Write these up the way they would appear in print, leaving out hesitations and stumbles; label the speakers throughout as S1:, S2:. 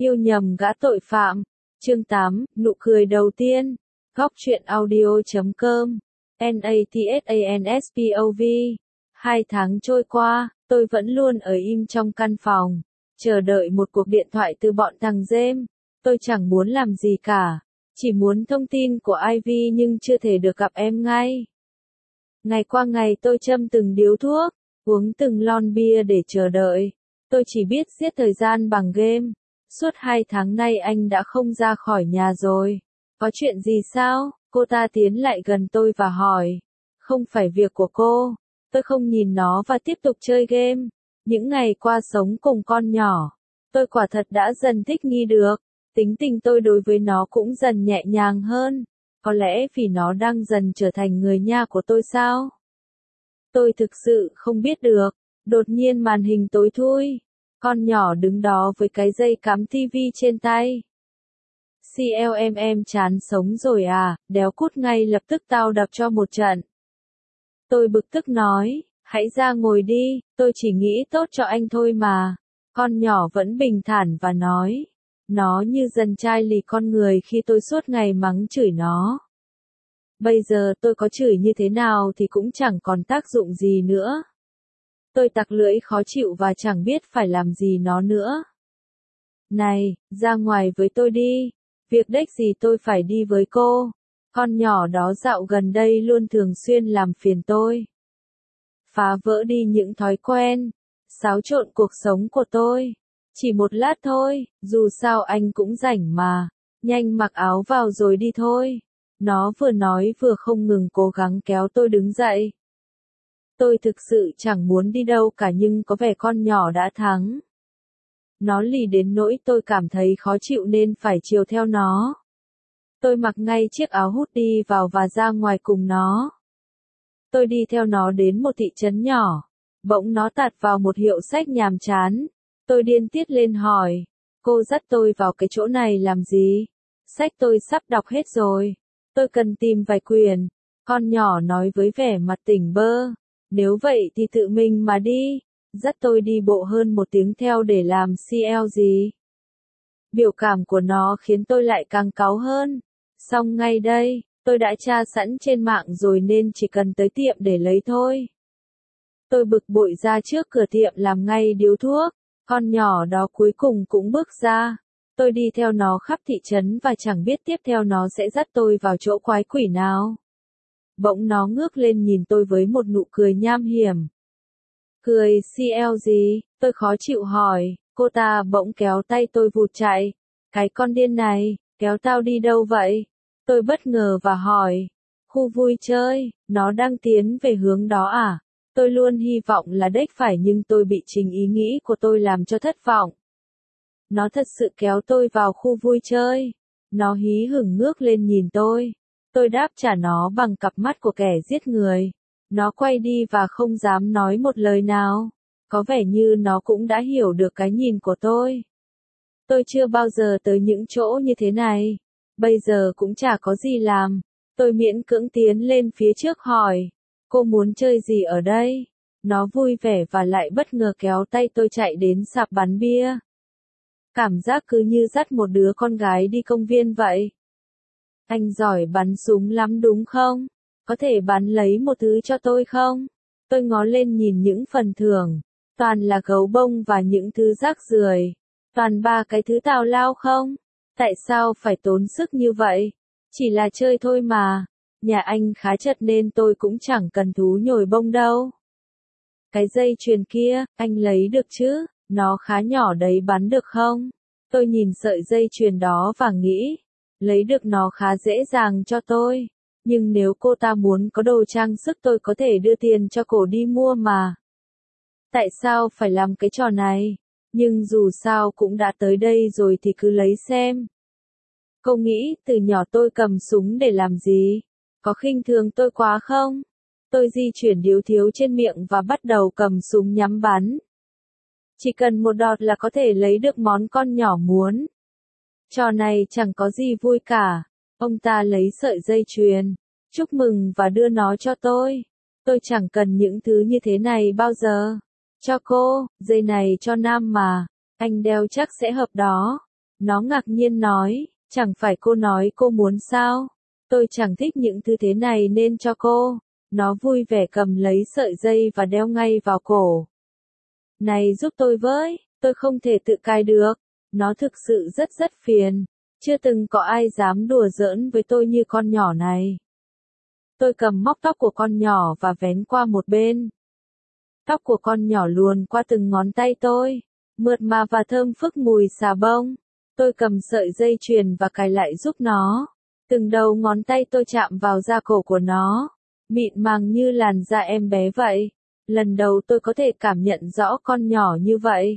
S1: Yêu nhầm gã tội phạm. Chương 8, nụ cười đầu tiên. Góc truyện audio.com. NATSANSPOV. 2 tháng trôi qua, tôi vẫn luôn ở im trong căn phòng, chờ đợi một cuộc điện thoại từ bọn thằng James. Tôi chẳng muốn làm gì cả, chỉ muốn thông tin của Ivy nhưng chưa thể được gặp em ngay. Ngày qua ngày tôi châm từng điếu thuốc, uống từng lon bia để chờ đợi. Tôi chỉ biết giết thời gian bằng game. Suốt 2 tháng nay anh đã không ra khỏi nhà rồi. Có chuyện gì sao? Cô ta tiến lại gần tôi và hỏi. Không phải việc của cô. Tôi không nhìn nó và tiếp tục chơi game. Những ngày qua sống cùng con nhỏ, tôi quả thật đã dần thích nghi được. Tính tình tôi đối với nó cũng dần nhẹ nhàng hơn. Có lẽ vì nó đang dần trở thành người nhà của tôi sao? Tôi thực sự không biết được. Đột nhiên màn hình tối thui. Con nhỏ đứng đó với cái dây cắm tivi trên tay. CLMM chán sống rồi à, đéo cút ngay lập tức tao đập cho một trận. Tôi bực tức nói, hãy ra ngồi đi, tôi chỉ nghĩ tốt cho anh thôi mà. Con nhỏ vẫn bình thản và nói. Nó như dần chai lì con người khi tôi suốt ngày mắng chửi nó. Bây giờ tôi có chửi như thế nào thì cũng chẳng còn tác dụng gì nữa. Tôi tặc lưỡi khó chịu và chẳng biết phải làm gì nó nữa. Này, ra ngoài với tôi đi. Việc đếch gì tôi phải đi với cô. Con nhỏ đó dạo gần đây luôn thường xuyên làm phiền tôi. Phá vỡ đi những thói quen, xáo trộn cuộc sống của tôi. Chỉ một lát thôi, dù sao anh cũng rảnh mà. Nhanh mặc áo vào rồi đi thôi. Nó vừa nói vừa không ngừng cố gắng kéo tôi đứng dậy. Tôi thực sự chẳng muốn đi đâu cả nhưng có vẻ con nhỏ đã thắng. Nó lì đến nỗi tôi cảm thấy khó chịu nên phải chiều theo nó. Tôi mặc ngay chiếc áo hút đi vào và ra ngoài cùng nó. Tôi đi theo nó đến một thị trấn nhỏ. Bỗng nó tạt vào một hiệu sách nhàm chán. Tôi điên tiết lên hỏi. Cô dắt tôi vào cái chỗ này làm gì? Sách tôi sắp đọc hết rồi. Tôi cần tìm vài quyển. Con nhỏ nói với vẻ mặt tỉnh bơ. Nếu vậy thì tự mình mà đi. Dắt tôi đi bộ hơn 1 tiếng theo để làm CL gì. Biểu cảm của nó khiến tôi lại càng cáu hơn. Xong ngay đây, tôi đã tra sẵn trên mạng rồi nên chỉ cần tới tiệm để lấy thôi. Tôi bực bội ra trước cửa tiệm làm ngay điếu thuốc. Con nhỏ đó cuối cùng cũng bước ra. Tôi đi theo nó khắp thị trấn và chẳng biết tiếp theo nó sẽ dắt tôi vào chỗ quái quỷ nào. Bỗng nó ngước lên nhìn tôi với một nụ cười nham hiểm. Cười CL gì? Tôi khó chịu hỏi. Cô ta bỗng kéo tay tôi vụt chạy. Cái con điên này, kéo tao đi đâu vậy? Tôi bất ngờ và hỏi. Khu vui chơi, nó đang tiến về hướng đó à? Tôi luôn hy vọng là đếch phải nhưng tôi bị chính ý nghĩ của tôi làm cho thất vọng. Nó thật sự kéo tôi vào khu vui chơi. Nó hí hửng ngước lên nhìn tôi. Tôi đáp trả nó bằng cặp mắt của kẻ giết người. Nó quay đi và không dám nói một lời nào. Có vẻ như nó cũng đã hiểu được cái nhìn của tôi. Tôi chưa bao giờ tới những chỗ như thế này. Bây giờ cũng chả có gì làm. Tôi miễn cưỡng tiến lên phía trước hỏi. Cô muốn chơi gì ở đây? Nó vui vẻ và lại bất ngờ kéo tay tôi chạy đến sạp bán bia. Cảm giác cứ như dắt một đứa con gái đi công viên vậy. Anh giỏi bắn súng lắm đúng không? Có thể bắn lấy một thứ cho tôi không? Tôi ngó lên nhìn những phần thưởng. Toàn là gấu bông và những thứ rác rưởi. Toàn 3 cái thứ tào lao không? Tại sao phải tốn sức như vậy? Chỉ là chơi thôi mà. Nhà anh khá chật nên tôi cũng chẳng cần thú nhồi bông đâu. Cái dây chuyền kia, anh lấy được chứ? Nó khá nhỏ đấy bắn được không? Tôi nhìn sợi dây chuyền đó và nghĩ. Lấy được nó khá dễ dàng cho tôi. Nhưng nếu cô ta muốn có đồ trang sức tôi có thể đưa tiền cho cổ đi mua mà. Tại sao phải làm cái trò này? Nhưng dù sao cũng đã tới đây rồi thì cứ lấy xem. Cô nghĩ từ nhỏ tôi cầm súng để làm gì? Có khinh thường tôi quá không? Tôi di chuyển điếu thiếu trên miệng và bắt đầu cầm súng nhắm bắn. Chỉ cần một đọt là có thể lấy được món con nhỏ muốn. Trò này chẳng có gì vui cả. Ông ta lấy sợi dây chuyền. Chúc mừng và đưa nó cho tôi. Tôi chẳng cần những thứ như thế này bao giờ. Cho cô, dây này cho nam mà. Anh đeo chắc sẽ hợp đó. Nó ngạc nhiên nói, chẳng phải cô nói cô muốn sao? Tôi chẳng thích những thứ thế này nên cho cô. Nó vui vẻ cầm lấy sợi dây và đeo ngay vào cổ. Này giúp tôi với, tôi không thể tự cài được. Nó thực sự rất phiền. Chưa từng có ai dám đùa giỡn với tôi như con nhỏ này. Tôi cầm móc tóc của con nhỏ và vén qua một bên. Tóc của con nhỏ luồn qua từng ngón tay tôi, mượt mà và thơm phức mùi xà bông. Tôi cầm sợi dây chuyền và cài lại giúp nó. Từng đầu ngón tay tôi chạm vào da cổ của nó, mịn màng như làn da em bé vậy. Lần đầu tôi có thể cảm nhận rõ con nhỏ như vậy.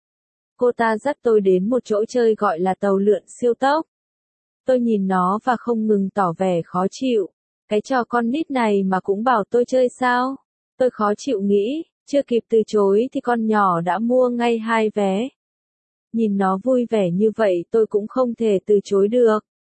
S1: Cô ta dắt tôi đến một chỗ chơi gọi là tàu lượn siêu tốc. Tôi nhìn nó và không ngừng tỏ vẻ khó chịu. Cái trò con nít này mà cũng bảo tôi chơi sao? Tôi khó chịu nghĩ, chưa kịp từ chối thì con nhỏ đã mua ngay 2 vé. Nhìn nó vui vẻ như vậy tôi cũng không thể từ chối được.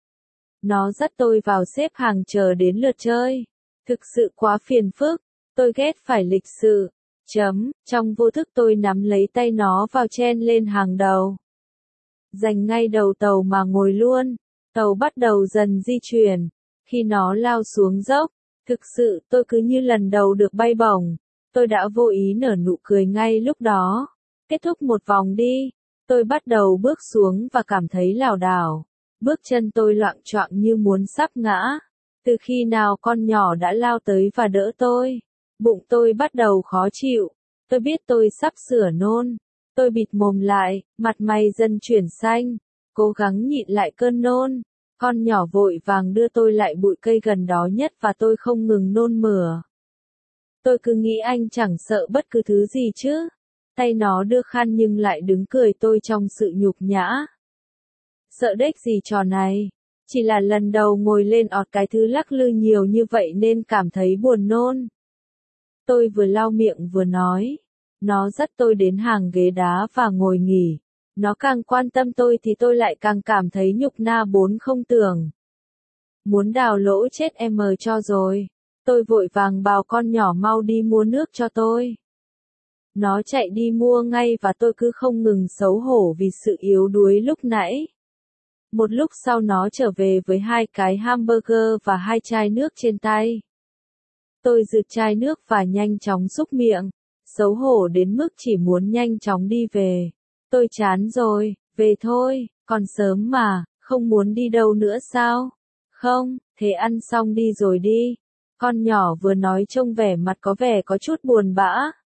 S1: Nó dắt tôi vào xếp hàng chờ đến lượt chơi. Thực sự quá phiền phức, tôi ghét phải lịch sự. Trong vô thức tôi nắm lấy tay nó vào chen lên hàng đầu. Giành ngay đầu tàu mà ngồi luôn. Tàu bắt đầu dần di chuyển. Khi nó lao xuống dốc, thực sự tôi cứ như lần đầu được bay bổng. Tôi đã vô ý nở nụ cười ngay lúc đó. Kết thúc một vòng đi. Tôi bắt đầu bước xuống và cảm thấy lảo đảo. Bước chân tôi loạng choạng như muốn sắp ngã. Từ khi nào con nhỏ đã lao tới và đỡ tôi. Bụng tôi bắt đầu khó chịu. Tôi biết tôi sắp sửa nôn. Tôi bịt mồm lại, mặt mày dần chuyển xanh. Cố gắng nhịn lại cơn nôn. Con nhỏ vội vàng đưa tôi lại bụi cây gần đó nhất và tôi không ngừng nôn mửa. Tôi cứ nghĩ anh chẳng sợ bất cứ thứ gì chứ. Tay nó đưa khăn nhưng lại đứng cười tôi trong sự nhục nhã. Sợ đếch gì trò này. Chỉ là lần đầu ngồi lên ọt cái thứ lắc lư nhiều như vậy nên cảm thấy buồn nôn. Tôi vừa lau miệng vừa nói. Nó dắt tôi đến hàng ghế đá và ngồi nghỉ. Nó càng quan tâm tôi thì tôi lại càng cảm thấy nhục na bốn không tưởng. Muốn đào lỗ chết em cho rồi. Tôi vội vàng bảo con nhỏ mau đi mua nước cho tôi. Nó chạy đi mua ngay và tôi cứ không ngừng xấu hổ vì sự yếu đuối lúc nãy. Một lúc sau nó trở về với 2 cái hamburger và 2 chai nước trên tay. Tôi giựt chai nước và nhanh chóng súc miệng. Xấu hổ đến mức chỉ muốn nhanh chóng đi về. Tôi chán rồi, về thôi, còn sớm mà, không muốn đi đâu nữa sao? Không, thế ăn xong đi rồi đi. Con nhỏ vừa nói trông vẻ mặt có vẻ có chút buồn bã.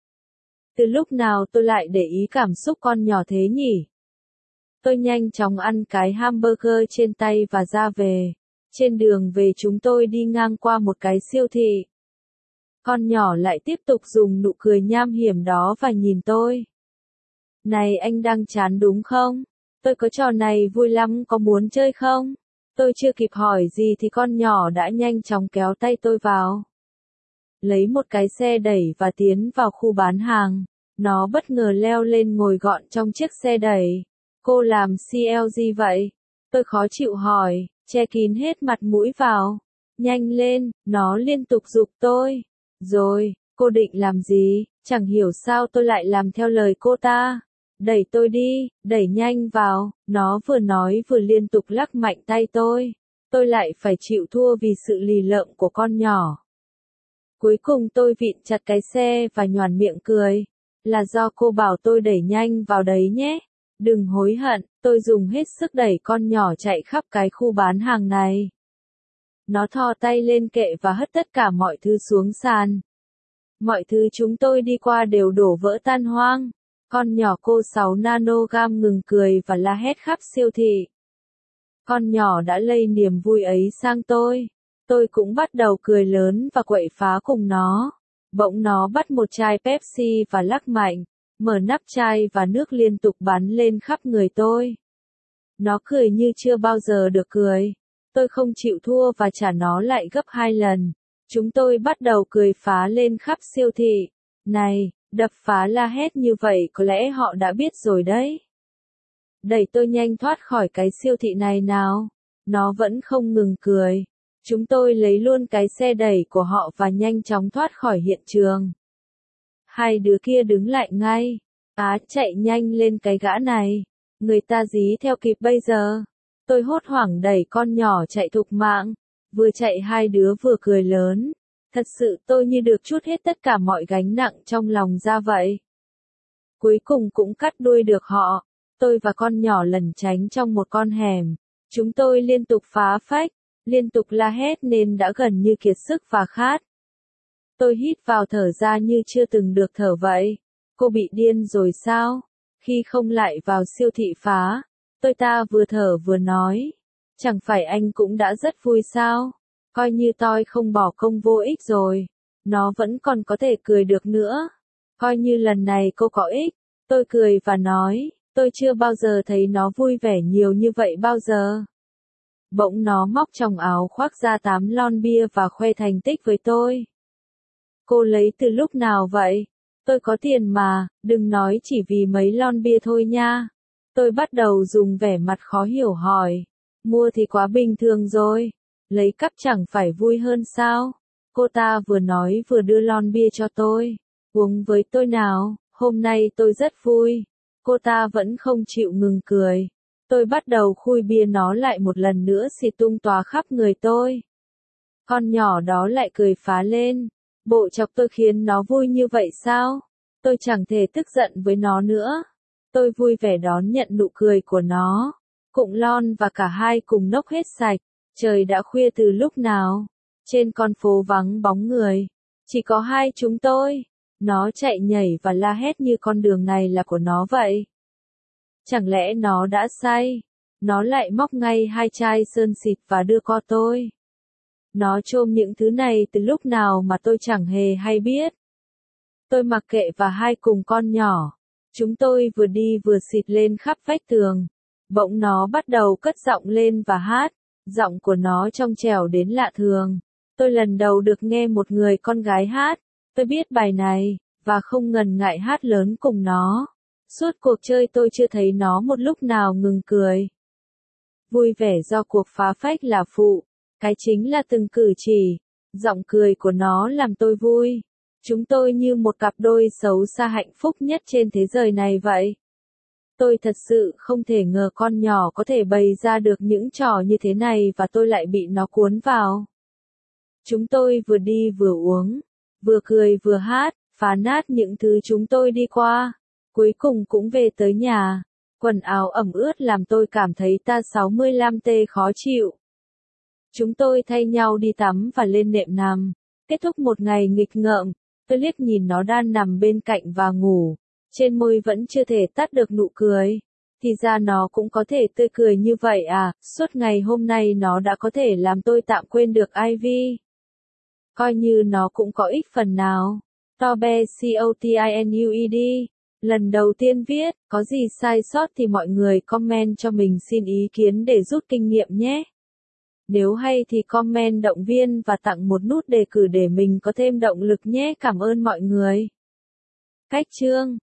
S1: Từ lúc nào tôi lại để ý cảm xúc con nhỏ thế nhỉ? Tôi nhanh chóng ăn cái hamburger trên tay và ra về. Trên đường về chúng tôi đi ngang qua một cái siêu thị. Con nhỏ lại tiếp tục dùng nụ cười nham hiểm đó và nhìn tôi. Này anh đang chán đúng không? Tôi có trò này vui lắm có muốn chơi không? Tôi chưa kịp hỏi gì thì con nhỏ đã nhanh chóng kéo tay tôi vào. Lấy một cái xe đẩy và tiến vào khu bán hàng. Nó bất ngờ leo lên ngồi gọn trong chiếc xe đẩy. Cô làm CL gì vậy? Tôi khó chịu hỏi, che kín hết mặt mũi vào. Nhanh lên, nó liên tục giục tôi. Rồi, cô định làm gì? Chẳng hiểu sao tôi lại làm theo lời cô ta. Đẩy tôi đi, đẩy nhanh vào. Nó vừa nói vừa liên tục lắc mạnh tay tôi. Tôi lại phải chịu thua vì sự lì lợm của con nhỏ. Cuối cùng tôi vịn chặt cái xe và nhoẻn miệng cười. Là do cô bảo tôi đẩy nhanh vào đấy nhé. Đừng hối hận, tôi dùng hết sức đẩy con nhỏ chạy khắp cái khu bán hàng này. Nó thò tay lên kệ và hất tất cả mọi thứ xuống sàn. Mọi thứ chúng tôi đi qua đều đổ vỡ tan hoang. Con nhỏ cô 6 nanogam ngừng cười và la hét khắp siêu thị. Con nhỏ đã lây niềm vui ấy sang tôi. Tôi cũng bắt đầu cười lớn và quậy phá cùng nó. Bỗng nó bắt một chai Pepsi và lắc mạnh, mở nắp chai và nước liên tục bắn lên khắp người tôi. Nó cười như chưa bao giờ được cười. Tôi không chịu thua và trả nó lại gấp 2 lần. Chúng tôi bắt đầu cười phá lên khắp siêu thị. Này, đập phá la hét như vậy có lẽ họ đã biết rồi đấy. Đẩy tôi nhanh thoát khỏi cái siêu thị này nào. Nó vẫn không ngừng cười. Chúng tôi lấy luôn cái xe đẩy của họ và nhanh chóng thoát khỏi hiện trường. Hai đứa kia đứng lại ngay. Á chạy nhanh lên cái gã này. Người ta dí theo kịp bây giờ. Tôi hốt hoảng đẩy con nhỏ chạy thục mạng. Vừa chạy hai đứa vừa cười lớn. Thật sự tôi như được trút hết tất cả mọi gánh nặng trong lòng ra vậy. Cuối cùng cũng cắt đuôi được họ. Tôi và con nhỏ lẩn tránh trong một con hẻm. Chúng tôi liên tục phá phách, liên tục la hét nên đã gần như kiệt sức và khát. Tôi hít vào thở ra như chưa từng được thở vậy. Cô bị điên rồi sao? Khi không lại vào siêu thị phá, ta vừa thở vừa nói. Chẳng phải anh cũng đã rất vui sao? Coi như tôi không bỏ công vô ích rồi. Nó vẫn còn có thể cười được nữa. Coi như lần này cô có ích. Tôi cười và nói, tôi chưa bao giờ thấy nó vui vẻ nhiều như vậy bao giờ. Bỗng nó móc trong áo khoác ra 8 lon bia và khoe thành tích với tôi. Cô lấy từ lúc nào vậy? Tôi có tiền mà, đừng nói chỉ vì mấy lon bia thôi nha. Tôi bắt đầu dùng vẻ mặt khó hiểu hỏi. Mua thì quá bình thường rồi. Lấy cắp chẳng phải vui hơn sao? Cô ta vừa nói vừa đưa lon bia cho tôi. Uống với tôi nào, hôm nay tôi rất vui. Cô ta vẫn không chịu ngừng cười. Tôi bắt đầu khui bia nó lại một lần nữa xịt tung tóa khắp người tôi. Con nhỏ đó lại cười phá lên. Bộ chọc tôi khiến nó vui như vậy sao? Tôi chẳng thể tức giận với nó nữa. Tôi vui vẻ đón nhận nụ cười của nó. Cụng lon và cả hai cùng nốc hết sạch. Trời đã khuya từ lúc nào? Trên con phố vắng bóng người. Chỉ có hai chúng tôi. Nó chạy nhảy và la hét như con đường này là của nó vậy. Chẳng lẽ nó đã say? Nó lại móc ngay hai chai sơn xịt và đưa cho tôi. Nó chôm những thứ này từ lúc nào mà tôi chẳng hề hay biết. Tôi mặc kệ và hai cùng con nhỏ. Chúng tôi vừa đi vừa xịt lên khắp vách tường. Bỗng nó bắt đầu cất giọng lên và hát. Giọng của nó trong trẻo đến lạ thường. Tôi lần đầu được nghe một người con gái hát. Tôi biết bài này, và không ngần ngại hát lớn cùng nó. Suốt cuộc chơi tôi chưa thấy nó một lúc nào ngừng cười. Vui vẻ do cuộc phá phách là phụ. Cái chính là từng cử chỉ. Giọng cười của nó làm tôi vui. Chúng tôi như một cặp đôi xấu xa hạnh phúc nhất trên thế giới này vậy. Tôi thật sự không thể ngờ con nhỏ có thể bày ra được những trò như thế này và tôi lại bị nó cuốn vào. Chúng tôi vừa đi vừa uống, vừa cười vừa hát, phá nát những thứ chúng tôi đi qua. Cuối cùng cũng về tới nhà. Quần áo ẩm ướt làm tôi cảm thấy ta 65T khó chịu. Chúng tôi thay nhau đi tắm và lên nệm nằm. Kết thúc một ngày nghịch ngợm, tôi liếc nhìn nó đang nằm bên cạnh và ngủ. Trên môi vẫn chưa thể tắt được nụ cười. Thì ra nó cũng có thể tươi cười như vậy à, suốt ngày hôm nay nó đã có thể làm tôi tạm quên được Ivy. Coi như nó cũng có ích phần nào. Tobe COTINUED. Lần đầu tiên viết, có gì sai sót thì mọi người comment cho mình xin ý kiến để rút kinh nghiệm nhé. Nếu hay thì comment động viên và tặng một nút đề cử để mình có thêm động lực nhé. Cảm ơn mọi người. Cách chương